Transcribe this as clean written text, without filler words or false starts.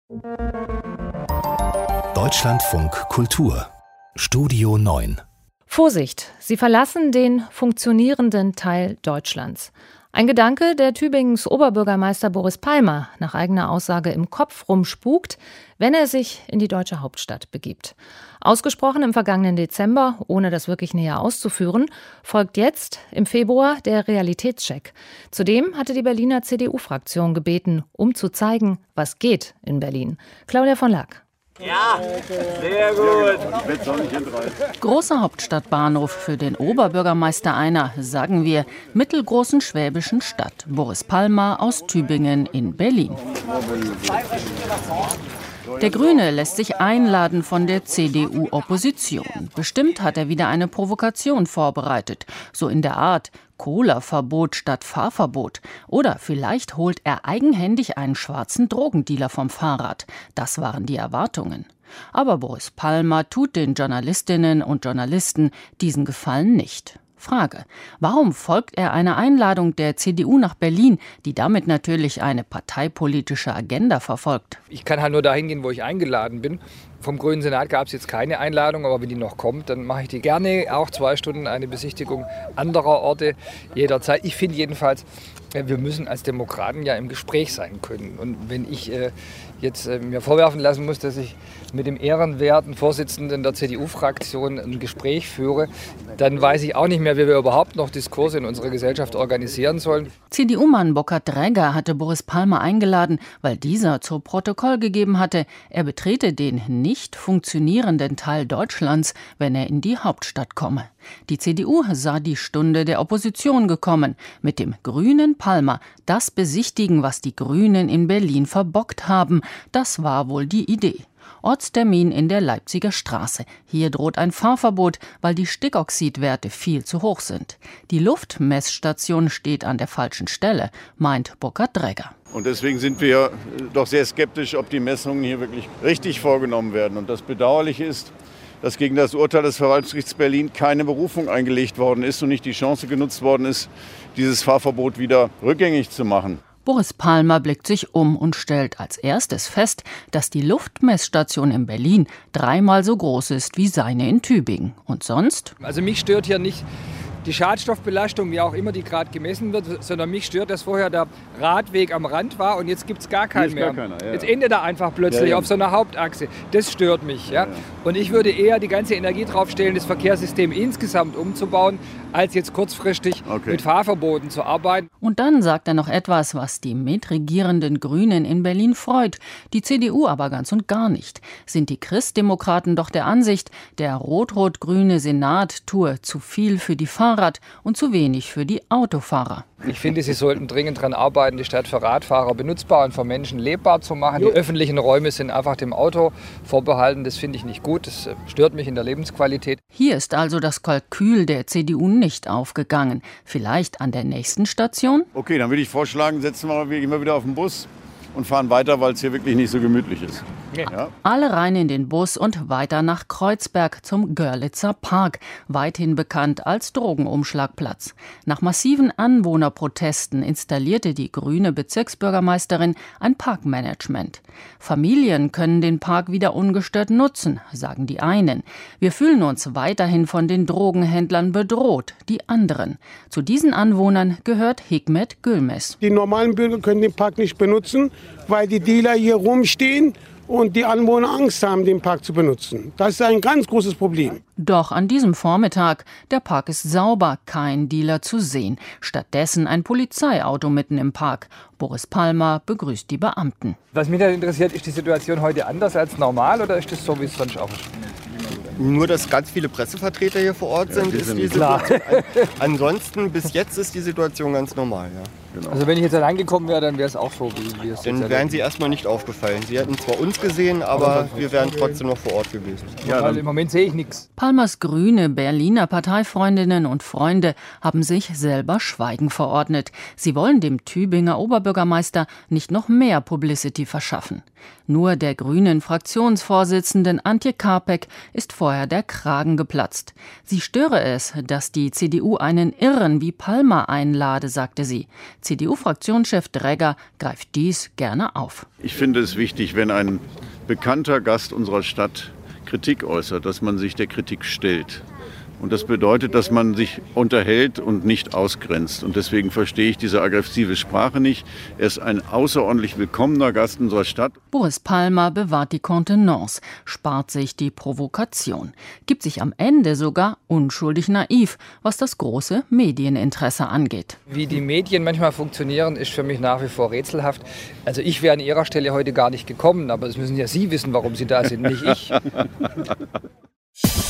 Deutschlandfunk Kultur Studio 9. Vorsicht, Sie verlassen den funktionierenden Teil Deutschlands. Ein Gedanke, der Tübingens Oberbürgermeister Boris Palmer nach eigener Aussage im Kopf rumspukt, wenn er sich in die deutsche Hauptstadt begibt. Ausgesprochen im vergangenen Dezember, ohne das wirklich näher auszuführen, folgt jetzt im Februar der Realitätscheck. Zudem hatte die Berliner CDU-Fraktion gebeten, um zu zeigen, was geht in Berlin. Claudia von Lack. Ja, sehr gut. Großer Hauptstadtbahnhof für den Oberbürgermeister einer, sagen wir, mittelgroßen schwäbischen Stadt. Boris Palmer aus Tübingen in Berlin. Der Grüne lässt sich einladen von der CDU-Opposition. Bestimmt hat er wieder eine Provokation vorbereitet. So in der Art Cola-Verbot statt Fahrverbot. Oder vielleicht holt er eigenhändig einen schwarzen Drogendealer vom Fahrrad. Das waren die Erwartungen. Aber Boris Palmer tut den Journalistinnen und Journalisten diesen Gefallen nicht. Frage: Warum folgt er einer Einladung der CDU nach Berlin, die damit natürlich eine parteipolitische Agenda verfolgt? Ich kann halt nur dahin gehen, wo ich eingeladen bin. Vom Grünen Senat gab es jetzt keine Einladung, aber wenn die noch kommt, dann mache ich die gerne. Auch 2 Stunden eine Besichtigung anderer Orte jederzeit. Ich finde jedenfalls, wir müssen als Demokraten ja im Gespräch sein können. Und wenn ich jetzt mir vorwerfen lassen muss, dass ich mit dem ehrenwerten Vorsitzenden der CDU-Fraktion ein Gespräch führe, dann weiß ich auch nicht mehr, wie wir überhaupt noch Diskurse in unserer Gesellschaft organisieren sollen. CDU-Mann Burkhard Dräger hatte Boris Palmer eingeladen, weil dieser zu Protokoll gegeben hatte, er betrete den nicht funktionierenden Teil Deutschlands, wenn er in die Hauptstadt komme. Die CDU sah die Stunde der Opposition gekommen, mit dem grünen Palmer das besichtigen, was die Grünen in Berlin verbockt haben. Das war wohl die Idee. Ortstermin in der Leipziger Straße. Hier droht ein Fahrverbot, weil die Stickoxidwerte viel zu hoch sind. Die Luftmessstation steht an der falschen Stelle, meint Burkhard Dräger. Und deswegen sind wir doch sehr skeptisch, ob die Messungen hier wirklich richtig vorgenommen werden. Und das Bedauerliche ist, dass gegen das Urteil des Verwaltungsgerichts Berlin keine Berufung eingelegt worden ist und nicht die Chance genutzt worden ist, dieses Fahrverbot wieder rückgängig zu machen. Boris Palmer blickt sich um und stellt als erstes fest, dass die Luftmessstation in Berlin 3-mal so groß ist wie seine in Tübingen. Und sonst? Also mich stört hier nicht die Schadstoffbelastung, wie auch immer die gerade gemessen wird, sondern mich stört, dass vorher der Radweg am Rand war und jetzt gibt es gar keinen mehr. Jetzt endet er einfach plötzlich auf so einer Hauptachse. Das stört mich. Ja? Und ich würde eher die ganze Energie draufstellen, das Verkehrssystem insgesamt umzubauen, als jetzt kurzfristig mit Fahrverboten zu arbeiten. Und dann sagt er noch etwas, was die mitregierenden Grünen in Berlin freut. Die CDU aber ganz und gar nicht. Sind die Christdemokraten doch der Ansicht, der rot-rot-grüne Senat tue zu viel für die Fahrrad und zu wenig für die Autofahrer. Ich finde, sie sollten dringend daran arbeiten, die Stadt für Radfahrer benutzbar und für Menschen lebbar zu machen. Die öffentlichen Räume sind einfach dem Auto vorbehalten. Das finde ich nicht gut. Das stört mich in der Lebensqualität. Hier ist also das Kalkül der CDU nicht aufgegangen. Vielleicht an der nächsten Station? Okay, dann würde ich vorschlagen, setzen wir immer wieder auf den Bus und fahren weiter, weil es hier wirklich nicht so gemütlich ist. Ja. Alle rein in den Bus und weiter nach Kreuzberg zum Görlitzer Park, weithin bekannt als Drogenumschlagplatz. Nach massiven Anwohnerprotesten installierte die grüne Bezirksbürgermeisterin ein Parkmanagement. Familien können den Park wieder ungestört nutzen, sagen die einen. Wir fühlen uns weiterhin von den Drogenhändlern bedroht, die anderen. Zu diesen Anwohnern gehört Hikmet Gülmes. Die normalen Bürger können den Park nicht benutzen, weil die Dealer hier rumstehen und die Anwohner Angst haben, den Park zu benutzen. Das ist ein ganz großes Problem. Doch an diesem Vormittag, der Park ist sauber, kein Dealer zu sehen. Stattdessen ein Polizeiauto mitten im Park. Boris Palmer begrüßt die Beamten. Was mich interessiert, ist die Situation heute anders als normal oder ist das so, wie es sonst auch ist? Nur, dass ganz viele Pressevertreter hier vor Ort sind, ist die Situation. Ansonsten, bis jetzt ist die Situation ganz normal. Ja. Genau. Also wenn ich jetzt allein gekommen wäre, dann wäre es auch so, wie es dann wären Sie erstmal nicht aufgefallen. Sie hätten zwar uns gesehen, aber wir wären trotzdem noch vor Ort gewesen. Ja, also im Moment sehe ich nichts. Palmers grüne Berliner Parteifreundinnen und Freunde haben sich selber Schweigen verordnet. Sie wollen dem Tübinger Oberbürgermeister nicht noch mehr Publicity verschaffen. Nur der grünen Fraktionsvorsitzenden Antje Karpek ist vorher der Kragen geplatzt. Sie störe es, dass die CDU einen Irren wie Palmer einlade, sagte sie. CDU-Fraktionschef Dräger greift dies gerne auf. Ich finde es wichtig, wenn ein bekannter Gast unserer Stadt Kritik äußert, dass man sich der Kritik stellt. Und das bedeutet, dass man sich unterhält und nicht ausgrenzt. Und deswegen verstehe ich diese aggressive Sprache nicht. Er ist ein außerordentlich willkommener Gast unserer Stadt. Boris Palmer bewahrt die Kontenance, spart sich die Provokation, gibt sich am Ende sogar unschuldig naiv, was das große Medieninteresse angeht. Wie die Medien manchmal funktionieren, ist für mich nach wie vor rätselhaft. Also ich wäre an Ihrer Stelle heute gar nicht gekommen, aber es müssen ja Sie wissen, warum Sie da sind, nicht ich.